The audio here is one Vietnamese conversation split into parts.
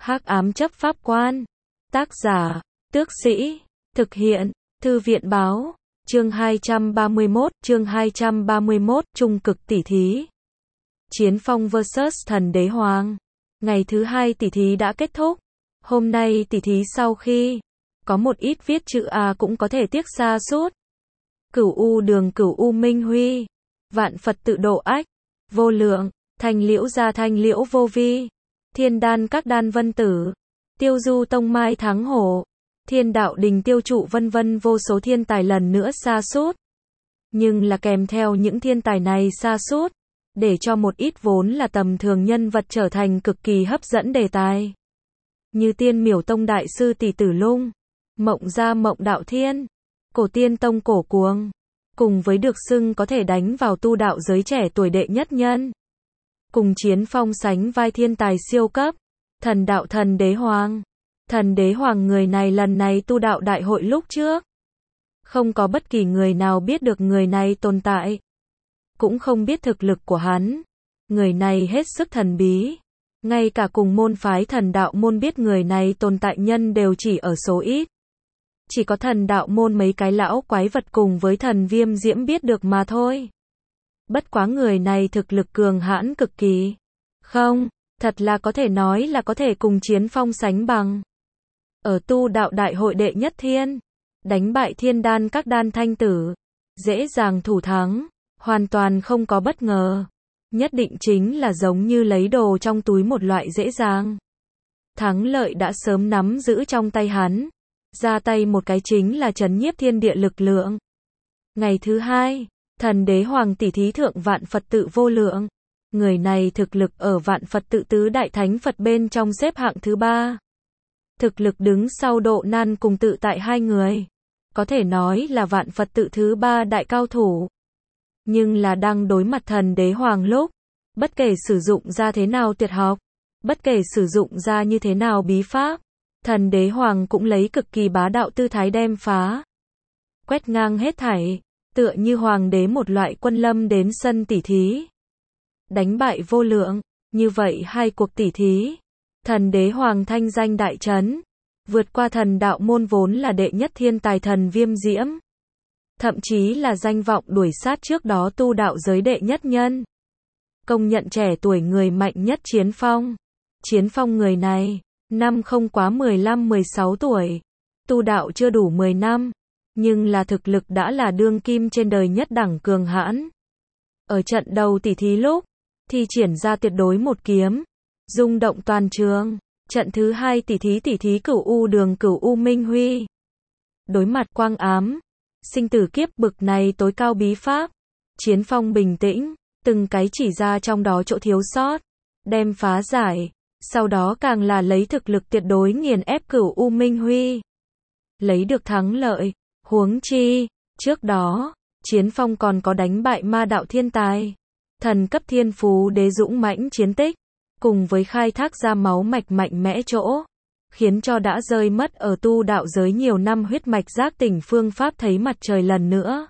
Hắc ám chấp pháp quan. Tác giả, Tước Sĩ. Thực hiện, Thư viện báo. Chương 231, trung cực tỷ thí. Chiến Phong vs Thần Đế Hoàng. Ngày thứ 2 tỷ thí đã kết thúc. Hôm nay tỷ thí sau khi có một ít viết chữ A cũng có thể tiếc xa sút. Cửu U Đường, Cửu U Minh Huy, Vạn Phật Tự Độ Ách, Vô Lượng, Thanh Liễu Gia Thanh Liễu Vô Vi, Thiên Đan Các Đan Vân Tử, Tiêu Du Tông Mai Thắng Hổ, Thiên Đạo Đình Tiêu Trụ vân vân, vô số thiên tài lần nữa sa sút. Nhưng là kèm theo những thiên tài này sa sút, để cho một ít vốn là tầm thường nhân vật trở thành cực kỳ hấp dẫn đề tài. Như Tiên Miểu Tông Đại Sư Tỷ Tử Lung, Mộng Gia Mộng Đạo Thiên, Cổ Tiên Tông Cổ Cuồng, cùng với được xưng có thể đánh vào tu đạo giới trẻ tuổi đệ nhất nhân. Cùng Chiến Phong sánh vai thiên tài siêu cấp, Thần Đạo Thần Đế Hoàng. Thần Đế Hoàng người này lần này tu đạo đại hội lúc trước, không có bất kỳ người nào biết được người này tồn tại, cũng không biết thực lực của hắn. Người này hết sức thần bí, ngay cả cùng môn phái Thần Đạo môn biết người này tồn tại nhân đều chỉ ở số ít. Chỉ có Thần Đạo môn mấy cái lão quái vật cùng với Thần Viêm Diễm biết được mà thôi. Bất quá người này thực lực cường hãn cực kỳ. Không, thật là có thể nói là có thể cùng Chiến Phong sánh bằng. Ở tu đạo đại hội đệ nhất thiên, đánh bại Thiên Đan Các Đan Thanh Tử, dễ dàng thủ thắng, hoàn toàn không có bất ngờ. Nhất định chính là giống như lấy đồ trong túi một loại dễ dàng. Thắng lợi đã sớm nắm giữ trong tay hắn, ra tay một cái chính là trấn nhiếp thiên địa lực lượng. Ngày thứ 2, Thần Đế Hoàng tỷ thí thượng Vạn Phật Tự Vô Lượng. Người này thực lực ở Vạn Phật Tự tứ đại thánh Phật bên trong xếp hạng thứ 3. Thực lực đứng sau Độ Nan cùng Tự Tại hai người, có thể nói là Vạn Phật Tự thứ 3 đại cao thủ. Nhưng là đang đối mặt Thần Đế Hoàng lúc, bất kể sử dụng ra thế nào tuyệt học, bất kể sử dụng ra như thế nào bí pháp, Thần Đế Hoàng cũng lấy cực kỳ bá đạo tư thái đem phá, quét ngang hết thảy, tựa như hoàng đế một loại quân lâm đến sân tỷ thí, đánh bại Vô Lượng. Như vậy hai cuộc tỷ thí, Thần Đế Hoàng thanh danh đại chấn, vượt qua Thần Đạo môn vốn là đệ nhất thiên tài Thần Viêm Diễm, thậm chí là danh vọng đuổi sát trước đó tu đạo giới đệ nhất nhân. Công nhận trẻ tuổi người mạnh nhất Chiến Phong. Chiến Phong người này, năm không quá 15-16 tuổi, tu đạo chưa đủ 10 năm, nhưng là thực lực đã là đương kim trên đời nhất đẳng cường hãn. Ở trận đầu tỷ thí lúc, thi triển ra tuyệt đối một kiếm, rung động toàn trường. Trận thứ 2 tỷ thí Cửu U Đường, Cửu U Minh Huy, đối mặt quang ám, sinh tử kiếp bực này tối cao bí pháp, Chiến Phong bình tĩnh, từng cái chỉ ra trong đó chỗ thiếu sót, đem phá giải, sau đó càng là lấy thực lực tuyệt đối nghiền ép Cửu U Minh Huy, lấy được thắng lợi. Huống chi, trước đó, Chiến Phong còn có đánh bại ma đạo thiên tài, thần cấp thiên phú đế dũng mãnh chiến tích, cùng với khai thác ra máu mạch mạnh mẽ chỗ, khiến cho đã rơi mất ở tu đạo giới nhiều năm huyết mạch giác tỉnh phương pháp thấy mặt trời lần nữa.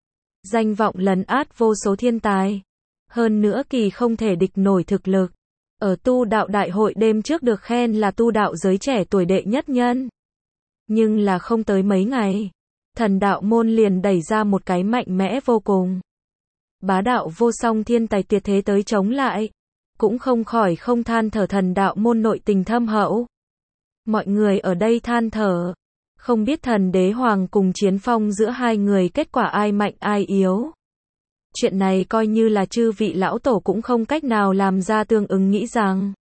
Danh vọng lấn át vô số thiên tài, hơn nữa kỳ không thể địch nổi thực lực. Ở tu đạo đại hội đêm trước được khen là tu đạo giới trẻ tuổi đệ nhất nhân. Nhưng là không tới mấy ngày, Thần Đạo môn liền đẩy ra một cái mạnh mẽ vô cùng, bá đạo vô song thiên tài tuyệt thế tới chống lại, cũng không khỏi không than thở Thần Đạo môn nội tình thâm hậu. Mọi người ở đây than thở, không biết Thần Đế Hoàng cùng Chiến Phong giữa hai người kết quả ai mạnh ai yếu. Chuyện này coi như là chư vị lão tổ cũng không cách nào làm ra tương ứng nghĩ rằng.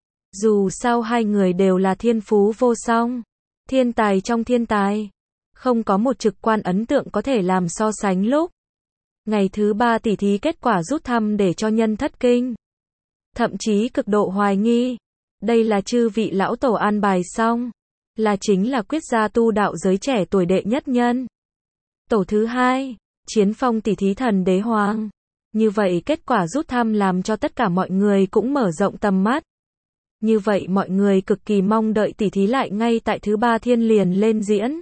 Dù sao hai người đều là thiên phú vô song, thiên tài trong thiên tài, không có một trực quan ấn tượng có thể làm so sánh lúc. Ngày thứ 3 tỷ thí kết quả rút thăm để cho nhân thất kinh, thậm chí cực độ hoài nghi. Đây là chư vị lão tổ an bài xong, là chính là quyết ra tu đạo giới trẻ tuổi đệ nhất nhân. Tổ thứ 2, Chiến Phong tỷ thí Thần Đế Hoàng. Như vậy kết quả rút thăm làm cho tất cả mọi người cũng mở rộng tầm mắt. Như vậy mọi người cực kỳ mong đợi tỷ thí lại ngay tại thứ 3 thiên liền lên diễn.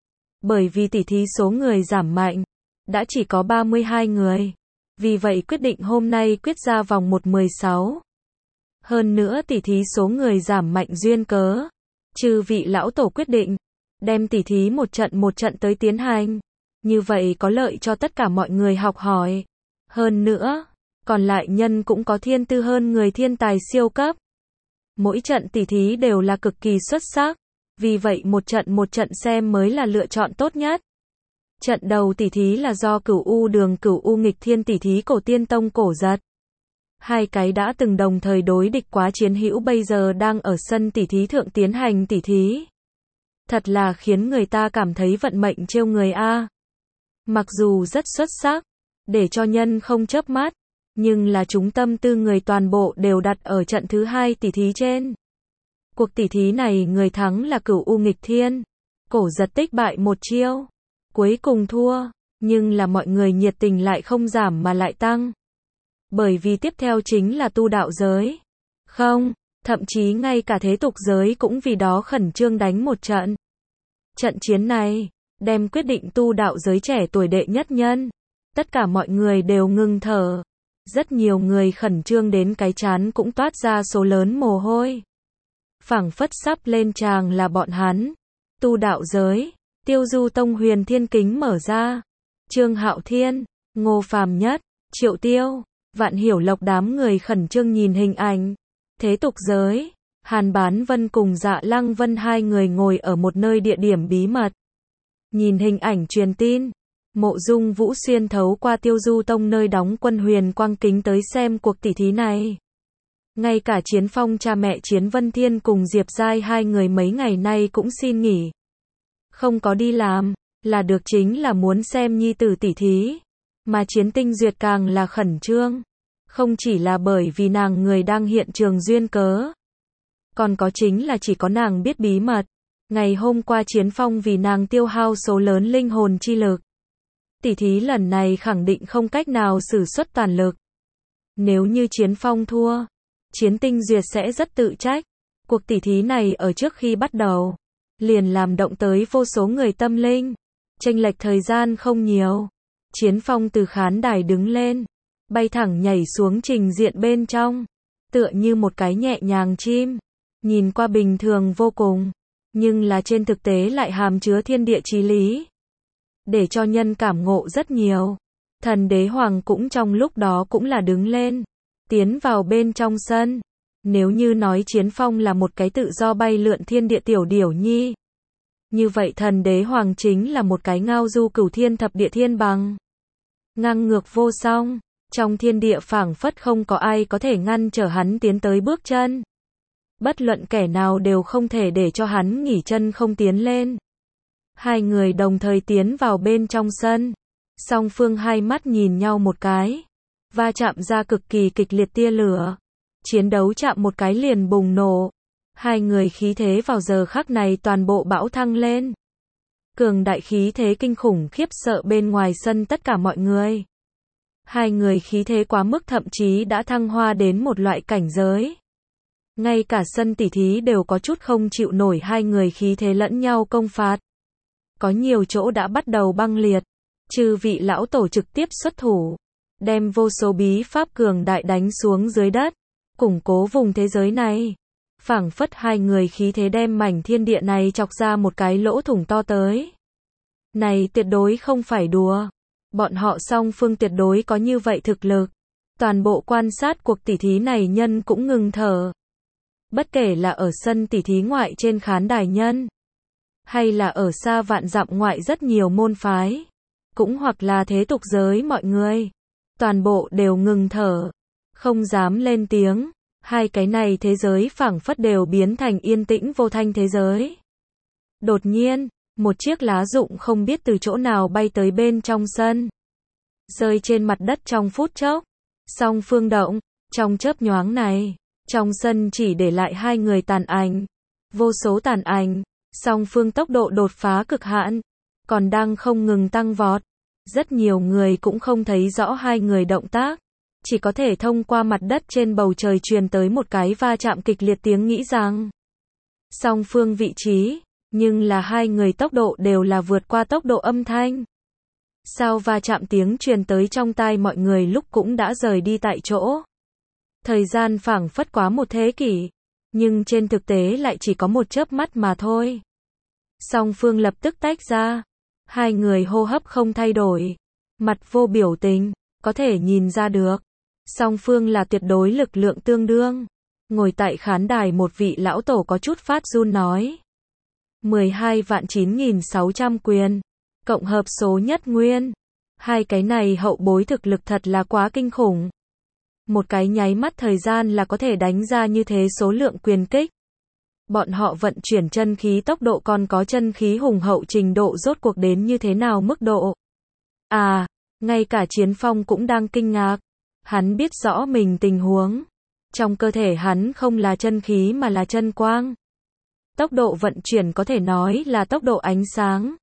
Bởi vì tỷ thí số người giảm mạnh, đã chỉ có 32 người. Vì vậy quyết định hôm nay quyết ra vòng 1/16. Hơn nữa tỉ thí số người giảm mạnh duyên cớ. Chư vị lão tổ quyết định, đem tỉ thí một trận tới tiến hành. Như vậy có lợi cho tất cả mọi người học hỏi. Hơn nữa, còn lại nhân cũng có thiên tư hơn người thiên tài siêu cấp. Mỗi trận tỉ thí đều là cực kỳ xuất sắc. Vì vậy một trận xem mới là lựa chọn tốt nhất. Trận đầu tỉ thí là do Cửu U Đường Cửu U nghịch thiên tỉ thí Cổ Tiên Tông Cổ Giật. Hai cái đã từng đồng thời đối địch quá chiến hữu bây giờ đang ở sân tỉ thí thượng tiến hành tỉ thí. Thật là khiến người ta cảm thấy vận mệnh trêu người a. Mặc dù rất xuất sắc, để cho nhân không chớp mắt, nhưng là chúng tâm tư người toàn bộ đều đặt ở trận thứ hai tỉ thí trên. Cuộc tỉ thí này người thắng là Cửu U nghịch thiên, Cổ Giật tích bại một chiêu, cuối cùng thua, nhưng là mọi người nhiệt tình lại không giảm mà lại tăng. Bởi vì tiếp theo chính là tu đạo giới. Không, thậm chí ngay cả thế tục giới cũng vì đó khẩn trương đánh một trận. Trận chiến này, đem quyết định tu đạo giới trẻ tuổi đệ nhất nhân. Tất cả mọi người đều ngừng thở. Rất nhiều người khẩn trương đến cái trán cũng toát ra số lớn mồ hôi. Phảng phất sắp lên tràng là bọn hắn. Tu đạo giới, Tiêu Du Tông Huyền Thiên Kính mở ra. Trương Hạo Thiên, Ngô Phàm Nhất, Triệu Tiêu, Vạn Hiểu Lộc đám người khẩn trương nhìn hình ảnh. Thế tục giới, Hàn Bán Vân cùng Dạ Lăng Vân hai người ngồi ở một nơi địa điểm bí mật. Nhìn hình ảnh truyền tin, Mộ Dung Vũ xuyên thấu qua Tiêu Du Tông nơi đóng quân Huyền Quang Kính tới xem cuộc tỉ thí này. Ngay cả Chiến Phong cha mẹ Chiến Vân Thiên cùng Diệp Giai hai người mấy ngày nay cũng xin nghỉ. Không có đi làm, là được chính là muốn xem nhi tử tỉ thí. Mà Chiến Tinh Duyệt càng là khẩn trương. Không chỉ là bởi vì nàng người đang hiện trường duyên cớ. Còn có chính là chỉ có nàng biết bí mật. Ngày hôm qua Chiến Phong vì nàng tiêu hao số lớn linh hồn chi lực. Tỉ thí lần này khẳng định không cách nào sử xuất toàn lực. Nếu như Chiến Phong thua, Chiến Tinh Duyệt sẽ rất tự trách. Cuộc tỉ thí này ở trước khi bắt đầu, liền làm động tới vô số người tâm linh. Chênh lệch thời gian không nhiều. Chiến Phong từ khán đài đứng lên, bay thẳng nhảy xuống trình diện bên trong, tựa như một cái nhẹ nhàng chim, nhìn qua bình thường vô cùng, nhưng là trên thực tế lại hàm chứa thiên địa chí lý, để cho nhân cảm ngộ rất nhiều. Thần Đế Hoàng cũng trong lúc đó cũng là đứng lên, tiến vào bên trong sân. Nếu như nói Chiến Phong là một cái tự do bay lượn thiên địa tiểu điểu nhi, như vậy Thần Đế Hoàng chính là một cái ngao du cửu thiên thập địa thiên bằng. Ngang ngược vô song, trong thiên địa phảng phất không có ai có thể ngăn trở hắn tiến tới bước chân. Bất luận kẻ nào đều không thể để cho hắn nghỉ chân không tiến lên. Hai người đồng thời tiến vào bên trong sân. Song phương hai mắt nhìn nhau một cái. Va chạm ra cực kỳ kịch liệt tia lửa. Chiến đấu chạm một cái liền bùng nổ. Hai người khí thế vào giờ khắc này toàn bộ bão thăng lên. Cường đại khí thế kinh khủng khiếp sợ bên ngoài sân tất cả mọi người. Hai người khí thế quá mức thậm chí đã thăng hoa đến một loại cảnh giới. Ngay cả sân tỉ thí đều có chút không chịu nổi hai người khí thế lẫn nhau công phạt. Có nhiều chỗ đã bắt đầu băng liệt. Chư vị lão tổ trực tiếp xuất thủ. Đem vô số bí pháp cường đại đánh xuống dưới đất. Củng cố vùng thế giới này. Phảng phất hai người khí thế đem mảnh thiên địa này chọc ra một cái lỗ thủng to tới. Này tuyệt đối không phải đùa. Bọn họ song phương tuyệt đối có như vậy thực lực. Toàn bộ quan sát cuộc tỉ thí này nhân cũng ngừng thở. Bất kể là ở sân tỉ thí ngoại trên khán đài nhân, hay là ở xa vạn dặm ngoại rất nhiều môn phái, cũng hoặc là thế tục giới mọi người, toàn bộ đều ngừng thở, không dám lên tiếng. Hai cái này thế giới phảng phất đều biến thành yên tĩnh vô thanh thế giới. Đột nhiên, một chiếc lá rụng không biết từ chỗ nào bay tới bên trong sân, rơi trên mặt đất trong phút chốc. Song phương động, trong chớp nhoáng này, trong sân chỉ để lại hai người tàn ảnh, vô số tàn ảnh. Song phương tốc độ đột phá cực hạn, còn đang không ngừng tăng vọt. Rất nhiều người cũng không thấy rõ hai người động tác, chỉ có thể thông qua mặt đất trên bầu trời truyền tới một cái va chạm kịch liệt tiếng nghĩ rằng song phương vị trí, nhưng là hai người tốc độ đều là vượt qua tốc độ âm thanh. Sao va chạm tiếng truyền tới trong tai mọi người lúc cũng đã rời đi tại chỗ. Thời gian phảng phất quá một thế kỷ, nhưng trên thực tế lại chỉ có một chớp mắt mà thôi. Song phương lập tức tách ra, hai người hô hấp không thay đổi, mặt vô biểu tình, có thể nhìn ra được. Song phương là tuyệt đối lực lượng tương đương. Ngồi tại khán đài một vị lão tổ có chút phát run nói. 12.9.600 quyền, cộng hợp số nhất nguyên. Hai cái này hậu bối thực lực thật là quá kinh khủng. Một cái nháy mắt thời gian là có thể đánh ra như thế số lượng quyền kích. Bọn họ vận chuyển chân khí tốc độ còn có chân khí hùng hậu trình độ rốt cuộc đến như thế nào mức độ. À, ngay cả Chiến Phong cũng đang kinh ngạc. Hắn biết rõ mình tình huống. Trong cơ thể hắn không là chân khí mà là chân quang. Tốc độ vận chuyển có thể nói là tốc độ ánh sáng.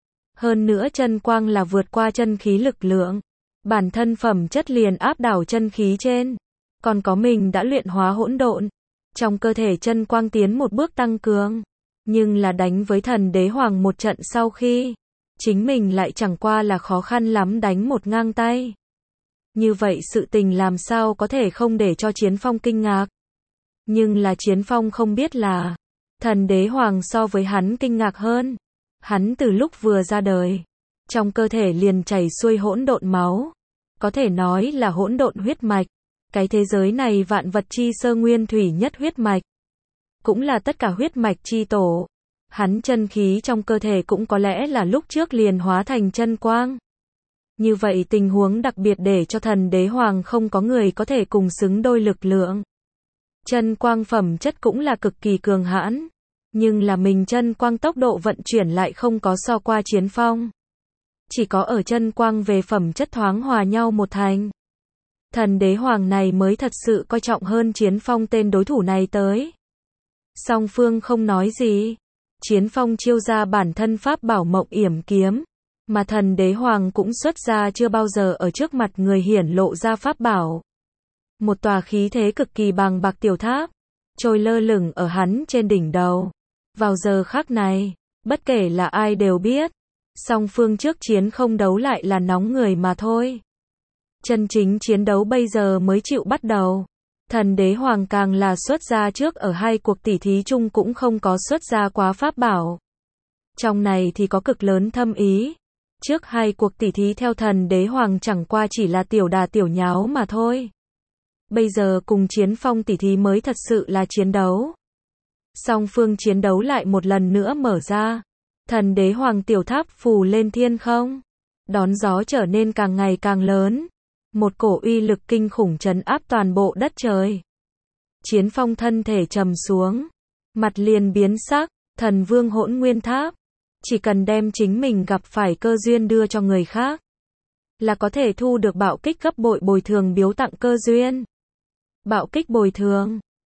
Hơn nữa chân quang là vượt qua chân khí lực lượng. Bản thân phẩm chất liền áp đảo chân khí trên. Còn có mình đã luyện hóa hỗn độn. Trong cơ thể chân quang tiến một bước tăng cường. Nhưng là đánh với thần đế hoàng một trận sau khi. Chính mình lại chẳng qua là khó khăn lắm đánh một ngang tay. Như vậy sự tình làm sao có thể không để cho Chiến Phong kinh ngạc. Nhưng là Chiến Phong không biết là. Thần đế hoàng so với hắn kinh ngạc hơn. Hắn từ lúc vừa ra đời. Trong cơ thể liền chảy xuôi hỗn độn máu. Có thể nói là hỗn độn huyết mạch. Cái thế giới này vạn vật chi sơ nguyên thủy nhất huyết mạch. Cũng là tất cả huyết mạch chi tổ. Hắn chân khí trong cơ thể cũng có lẽ là lúc trước liền hóa thành chân quang. Như vậy tình huống đặc biệt để cho thần đế hoàng không có người có thể cùng xứng đôi lực lượng. Chân quang phẩm chất cũng là cực kỳ cường hãn. Nhưng là mình chân quang tốc độ vận chuyển lại không có so qua Chiến Phong. Chỉ có ở chân quang về phẩm chất thoáng hòa nhau một thành. Thần đế hoàng này mới thật sự coi trọng hơn Chiến Phong tên đối thủ này tới. Song phương không nói gì. Chiến Phong chiêu ra bản thân pháp bảo Mộng Yểm kiếm. Mà thần đế hoàng cũng xuất ra chưa bao giờ ở trước mặt người hiển lộ ra pháp bảo. Một tòa khí thế cực kỳ bàng bạc tiểu tháp. Trôi lơ lửng ở hắn trên đỉnh đầu. Vào giờ khắc này, bất kể là ai đều biết. Song phương trước chiến không đấu lại là nóng người mà thôi. Chân chính chiến đấu bây giờ mới chịu bắt đầu. Thần đế hoàng càng là xuất ra trước ở hai cuộc tỉ thí chung cũng không có xuất ra quá pháp bảo. Trong này thì có cực lớn thâm ý. Trước hai cuộc tỉ thí theo thần đế hoàng chẳng qua chỉ là tiểu đà tiểu nháo mà thôi. Bây giờ cùng Chiến Phong tỉ thí mới thật sự là chiến đấu. Song phương chiến đấu lại một lần nữa mở ra. Thần đế hoàng tiểu tháp phù lên thiên không. Đón gió trở nên càng ngày càng lớn. Một cổ uy lực kinh khủng trấn áp toàn bộ đất trời. Chiến Phong thân thể trầm xuống. Mặt liền biến sắc. Thần vương hỗn nguyên tháp. Chỉ cần đem chính mình gặp phải cơ duyên đưa cho người khác. Là có thể thu được bạo kích gấp bội bồi thường biếu tặng cơ duyên. Bạo kích bồi thường.